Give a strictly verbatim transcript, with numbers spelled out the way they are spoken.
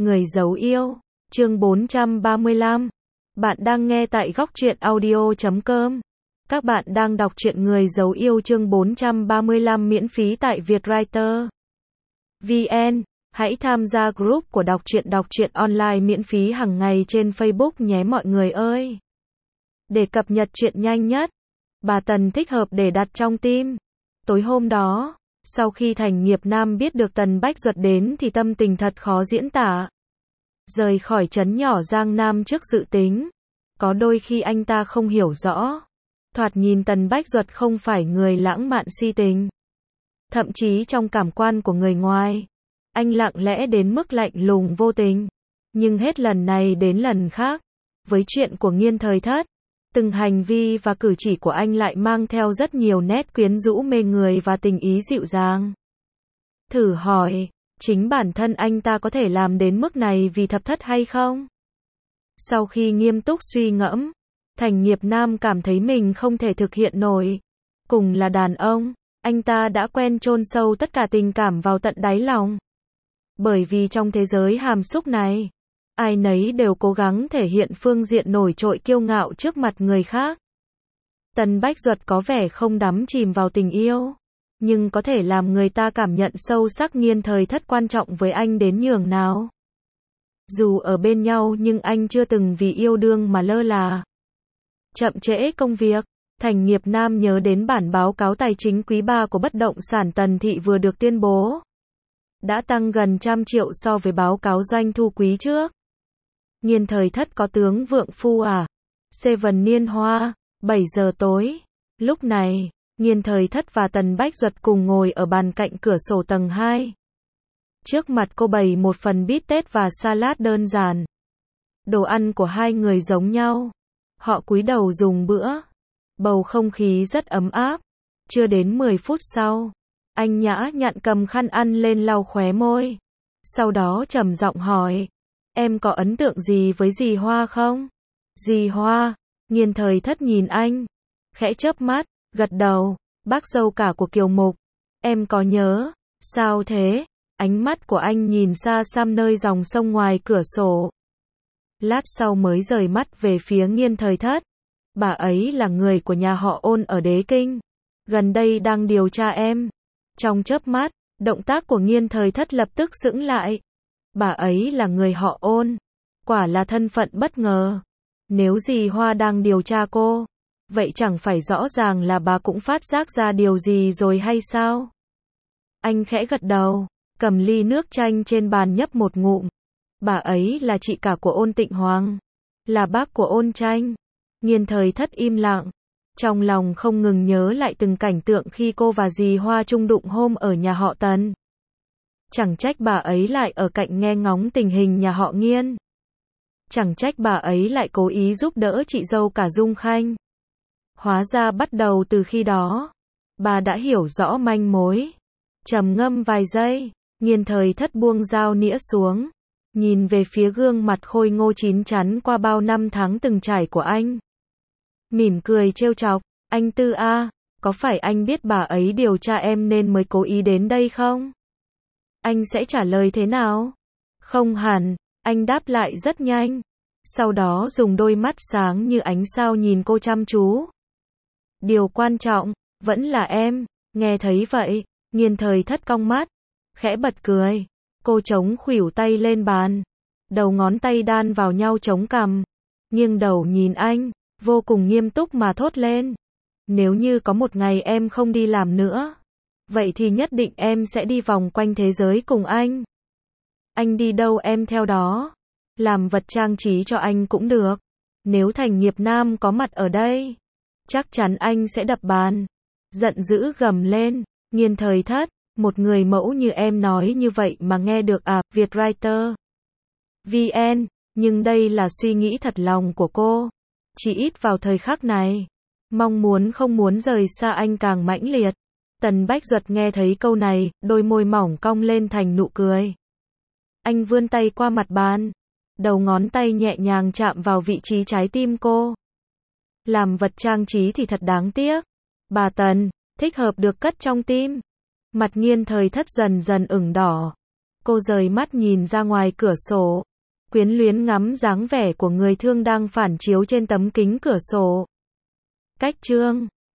Người giấu yêu, chương bốn trăm ba mươi lăm. Bạn đang nghe tại góc truyện audio chấm com. Các bạn đang đọc truyện Người giấu yêu chương bốn trăm ba mươi lăm miễn phí tại Vietwriter vê en. Hãy tham gia group của đọc truyện đọc truyện online miễn phí hàng ngày trên Facebook nhé mọi người ơi. Để cập nhật truyện nhanh nhất, bà Tần thích hợp để đặt trong tim. Tối hôm đó, sau khi Thành Nghiệp Nam biết được Tần Bách Duật đến thì tâm tình thật khó diễn tả. Rời khỏi trấn nhỏ Giang Nam trước dự tính, có đôi khi anh ta không hiểu rõ. Thoạt nhìn Tần Bách Duật không phải người lãng mạn si tình. Thậm chí trong cảm quan của người ngoài, anh lặng lẽ đến mức lạnh lùng vô tình. Nhưng hết lần này đến lần khác, với chuyện của Nghiên Thời Thất, từng hành vi và cử chỉ của anh lại mang theo rất nhiều nét quyến rũ mê người và tình ý dịu dàng. Thử hỏi, chính bản thân anh ta có thể làm đến mức này vì Thập Thất hay không? Sau khi nghiêm túc suy ngẫm, Thành Nghiệp Nam cảm thấy mình không thể thực hiện nổi. Cùng là đàn ông, anh ta đã quen chôn sâu tất cả tình cảm vào tận đáy lòng. Bởi vì trong thế giới hàm xúc này, ai nấy đều cố gắng thể hiện phương diện nổi trội kiêu ngạo trước mặt người khác. Tần Bách Duật có vẻ không đắm chìm vào tình yêu, nhưng có thể làm người ta cảm nhận sâu sắc Nghiên Thời Thất quan trọng với anh đến nhường nào. Dù ở bên nhau nhưng anh chưa từng vì yêu đương mà lơ là. Chậm trễ công việc, Thành Nghiệp Nam nhớ đến bản báo cáo tài chính quý ba của bất động sản Tần Thị vừa được tuyên bố. Đã tăng gần trăm triệu so với báo cáo doanh thu quý trước. Nghiên Thời Thất có tướng vượng phu à? Seven niên hoa, bảy giờ tối. Lúc này, Nghiên Thời Thất và Tần Bách Duật cùng ngồi ở bàn cạnh cửa sổ tầng hai. Trước mặt cô bày một phần bít tết và salad đơn giản. Đồ ăn của hai người giống nhau. Họ cúi đầu dùng bữa. Bầu không khí rất ấm áp. Chưa đến mười phút sau, anh nhã nhặn cầm khăn ăn lên lau khóe môi. Sau đó trầm giọng hỏi, em có ấn tượng gì với dì Hoa không? Dì Hoa, Nghiên Thời Thất nhìn anh, khẽ chớp mắt, gật đầu, bác dâu cả của Kiều Mục. Em có nhớ, sao thế? Ánh mắt của anh nhìn xa xăm nơi dòng sông ngoài cửa sổ. Lát sau mới rời mắt về phía Nghiên Thời Thất. Bà ấy là người của nhà họ Ôn ở Đế Kinh. Gần đây đang điều tra em. Trong chớp mắt, động tác của Nghiên Thời Thất lập tức sững lại. Bà ấy là người họ Ôn. Quả là thân phận bất ngờ. Nếu dì Hoa đang điều tra cô, vậy chẳng phải rõ ràng là bà cũng phát giác ra điều gì rồi hay sao? Anh khẽ gật đầu, cầm ly nước chanh trên bàn nhấp một ngụm. Bà ấy là chị cả của Ôn Tịnh Hoàng, là bác của Ôn Tranh. Nghiên Thời Thất im lặng, trong lòng không ngừng nhớ lại từng cảnh tượng khi cô và dì Hoa chung đụng hôm ở nhà họ Tần. Chẳng trách bà ấy lại ở cạnh nghe ngóng tình hình nhà họ Nghiên. Chẳng trách bà ấy lại cố ý giúp đỡ chị dâu cả Dung Khanh. Hóa ra bắt đầu từ khi đó, bà đã hiểu rõ manh mối. Trầm ngâm vài giây, Nghiên Thời Thất buông dao nĩa xuống, nhìn về phía gương mặt khôi ngô chín chắn qua bao năm tháng từng trải của anh. Mỉm cười trêu chọc, anh Tư a, có phải anh biết bà ấy điều tra em nên mới cố ý đến đây không? Anh sẽ trả lời thế nào? Không hẳn, anh đáp lại rất nhanh. Sau đó dùng đôi mắt sáng như ánh sao nhìn cô chăm chú. Điều quan trọng, vẫn là em. Nghe thấy vậy, Nghiên Thời Thất cong mắt, khẽ bật cười. Cô chống khuỷu tay lên bàn, đầu ngón tay đan vào nhau chống cằm, nghiêng đầu nhìn anh, vô cùng nghiêm túc mà thốt lên. Nếu như có một ngày em không đi làm nữa, vậy thì nhất định em sẽ đi vòng quanh thế giới cùng anh. Anh đi đâu em theo đó. Làm vật trang trí cho anh cũng được. Nếu Thành Nghiệp Nam có mặt ở đây, chắc chắn anh sẽ đập bàn. Giận dữ gầm lên, Nghiên Thời Thất, một người mẫu như em nói như vậy mà nghe được à? Vietwriter vê en, nhưng đây là suy nghĩ thật lòng của cô. Chỉ ít vào thời khắc này, mong muốn không muốn rời xa anh càng mãnh liệt. Tần Bách Duật nghe thấy câu này, đôi môi mỏng cong lên thành nụ cười. Anh vươn tay qua mặt bàn, đầu ngón tay nhẹ nhàng chạm vào vị trí trái tim cô. Làm vật trang trí thì thật đáng tiếc. Bà Tần, thích hợp được cất trong tim. Mặt Nghiên Thời Thất dần dần ửng đỏ. Cô rời mắt nhìn ra ngoài cửa sổ. Quyến luyến ngắm dáng vẻ của người thương đang phản chiếu trên tấm kính cửa sổ. Cách chương